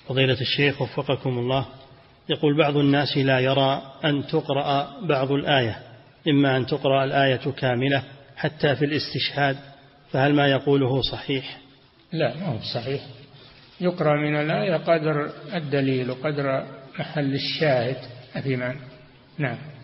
فضيلة الشيخ وفقكم الله، يقول بعض الناس لا يرى أن تقرأ بعض الآية، إما أن تقرأ الآية كاملة حتى في الاستشهاد، فهل ما يقوله صحيح؟ لا، ما هو صحيح. يقرأ من الآية قدر الدليل وقدر محل الشاهد في معنى. نعم.